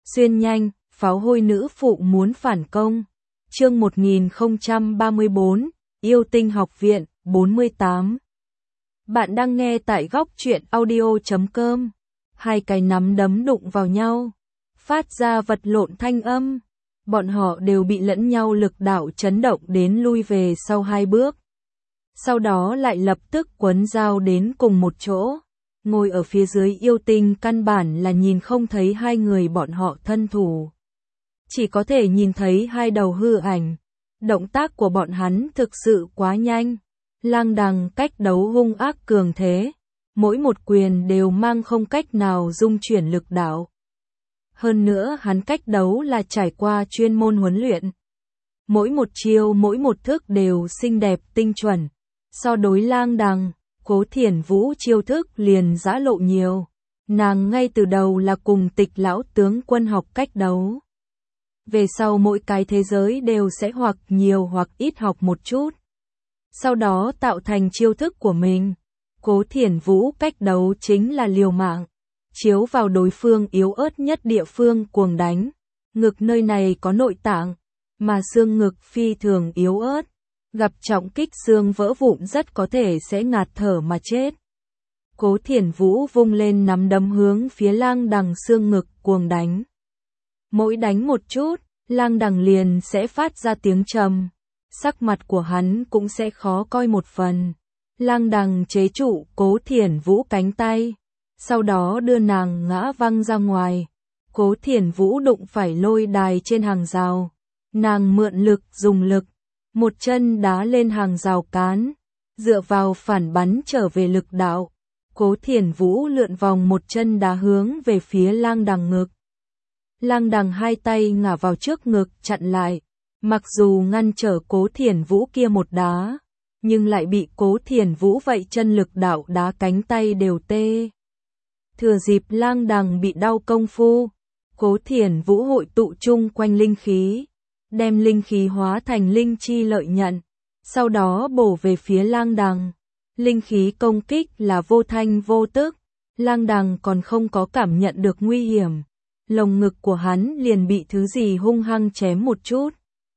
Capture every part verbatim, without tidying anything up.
Xuyên nhanh, pháo hôi nữ phụ muốn phản công. Chương một nghìn không trăm ba mươi tư, Yêu Tinh Học Viện, bốn mươi tám. Bạn đang nghe tại góc truyện audio chấm com. Hai cái nắm đấm đụng vào nhau, phát ra vật lộn thanh âm. Bọn họ đều bị lẫn nhau lực đạo chấn động đến lui về sau hai bước. Sau đó lại lập tức quấn dao đến cùng một chỗ. Ngồi ở phía dưới yêu tinh căn bản là nhìn không thấy hai người bọn họ thân thủ. Chỉ có thể nhìn thấy hai đầu hư ảnh. Động tác của bọn hắn thực sự quá nhanh. Lang Đằng cách đấu hung ác cường thế. Mỗi một quyền đều mang không cách nào dung chuyển lực đạo. Hơn nữa hắn cách đấu là trải qua chuyên môn huấn luyện. Mỗi một chiêu mỗi một thức đều xinh đẹp tinh chuẩn. So đối Lang Đằng, Cố Thiển Vũ chiêu thức liền giã lộ nhiều. Nàng ngay từ đầu là cùng Tịch lão tướng quân học cách đấu. Về sau mỗi cái thế giới đều sẽ hoặc nhiều hoặc ít học một chút. Sau đó tạo thành chiêu thức của mình. Cố Thiển Vũ cách đấu chính là liều mạng. Chiếu vào đối phương yếu ớt nhất địa phương cuồng đánh. Ngực nơi này có nội tạng, mà xương ngực phi thường yếu ớt. Gặp trọng kích xương vỡ vụn rất có thể sẽ ngạt thở mà chết. Cố Thiển Vũ vung lên nắm đấm hướng phía Lang Đằng xương ngực cuồng đánh. Mỗi đánh một chút, Lang Đằng liền sẽ phát ra tiếng trầm. Sắc mặt của hắn cũng sẽ khó coi một phần. Lang Đằng chế trụ Cố Thiển Vũ cánh tay, sau đó đưa nàng ngã văng ra ngoài. Cố Thiển Vũ đụng phải lôi đài trên hàng rào. Nàng mượn lực dùng lực, một chân đá lên hàng rào cán, dựa vào phản bắn trở về lực đạo. Cố Thiển Vũ lượn vòng một chân đá hướng về phía Lang Đằng ngực. Lang Đằng hai tay ngả vào trước ngực chặn lại. Mặc dù ngăn trở Cố Thiển Vũ kia một đá, nhưng lại bị Cố Thiển Vũ vậy chân lực đạo đá cánh tay đều tê. Thừa dịp Lang Đằng bị đau công phu, Cố Thiển Vũ hội tụ chung quanh linh khí, đem linh khí hóa thành linh chi lợi nhận, sau đó bổ về phía Lang Đằng. Linh khí công kích là vô thanh vô tức, Lang Đằng còn không có cảm nhận được nguy hiểm, lồng ngực của hắn liền bị thứ gì hung hăng chém một chút.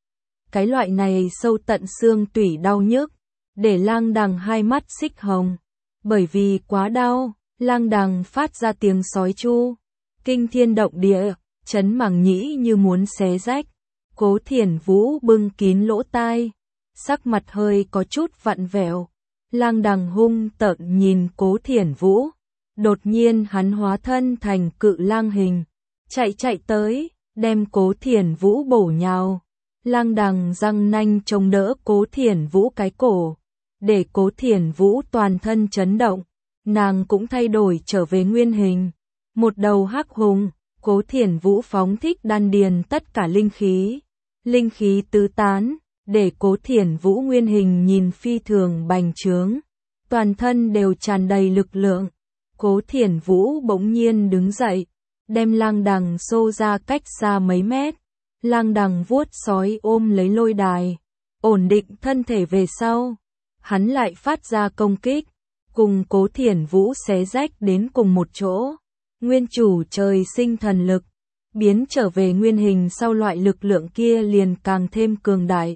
Cái loại này sâu tận xương tủy đau nhức, để Lang Đằng hai mắt xích hồng. Bởi vì quá đau, Lang Đằng phát ra tiếng sói chu, kinh thiên động địa, chấn màng nhĩ như muốn xé rách. Cố Thiển Vũ bưng kín lỗ tai, sắc mặt hơi có chút vặn vẹo. Lang Đằng hung tợn nhìn Cố Thiển Vũ, đột nhiên hắn hóa thân thành cự lang hình, chạy chạy tới, đem Cố Thiển Vũ bổ nhào. Lang Đằng răng nanh chống đỡ Cố Thiển Vũ cái cổ, để Cố Thiển Vũ toàn thân chấn động. Nàng cũng thay đổi trở về nguyên hình, một đầu hắc hùng. Cố Thiển Vũ phóng thích đan điền tất cả linh khí, linh khí tứ tán, để Cố Thiển Vũ nguyên hình nhìn phi thường bành trướng, toàn thân đều tràn đầy lực lượng. Cố Thiển Vũ bỗng nhiên đứng dậy, đem Lang Đằng xô ra cách xa mấy mét. Lang Đằng vuốt sói ôm lấy lôi đài, ổn định thân thể về sau, hắn lại phát ra công kích, cùng Cố Thiển Vũ xé rách đến cùng một chỗ. Nguyên chủ trời sinh thần lực, biến trở về nguyên hình sau loại lực lượng kia liền càng thêm cường đại.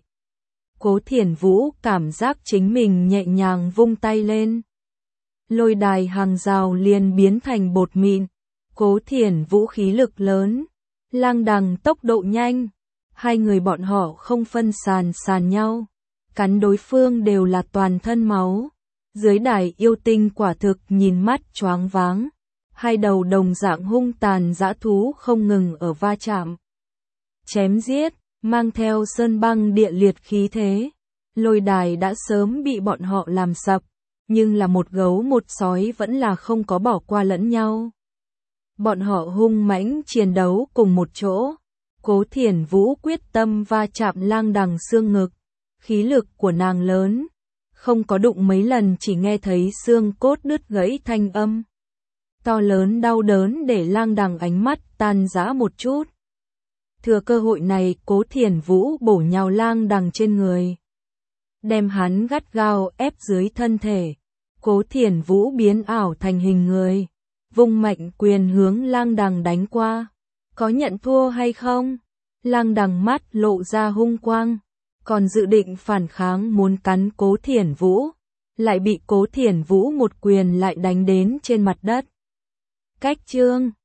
Cố Thiển Vũ cảm giác chính mình nhẹ nhàng vung tay lên, lôi đài hàng rào liền biến thành bột mịn. Cố Thiển Vũ khí lực lớn, Lang Đằng tốc độ nhanh, hai người bọn họ không phân sàn sàn nhau, cắn đối phương đều là toàn thân máu. Dưới đài yêu tinh quả thực nhìn mắt choáng váng. Hai đầu đồng dạng hung tàn dã thú không ngừng ở va chạm, chém giết, mang theo sơn băng địa liệt khí thế. Lôi đài đã sớm bị bọn họ làm sập, nhưng là một gấu một sói vẫn là không có bỏ qua lẫn nhau. Bọn họ hung mãnh chiến đấu cùng một chỗ. Cố Thiển Vũ quyết tâm va chạm Lang Đằng xương ngực, khí lực của nàng lớn, không có đụng mấy lần chỉ nghe thấy xương cốt đứt gãy thanh âm. To lớn đau đớn để Lang Đằng ánh mắt tan rã một chút. Thừa cơ hội này Cố Thiển Vũ bổ nhào Lang Đằng trên người, đem hắn gắt gao ép dưới thân thể. Cố Thiển Vũ biến ảo thành hình người, vung mạnh quyền hướng Lang Đằng đánh qua. có nhận thua hay không? Lăng Đằng mắt lộ ra hung quang, còn dự định phản kháng muốn cắn Cố Thiển Vũ, lại bị Cố Thiển Vũ một quyền lại đánh đến trên mặt đất. Cách chương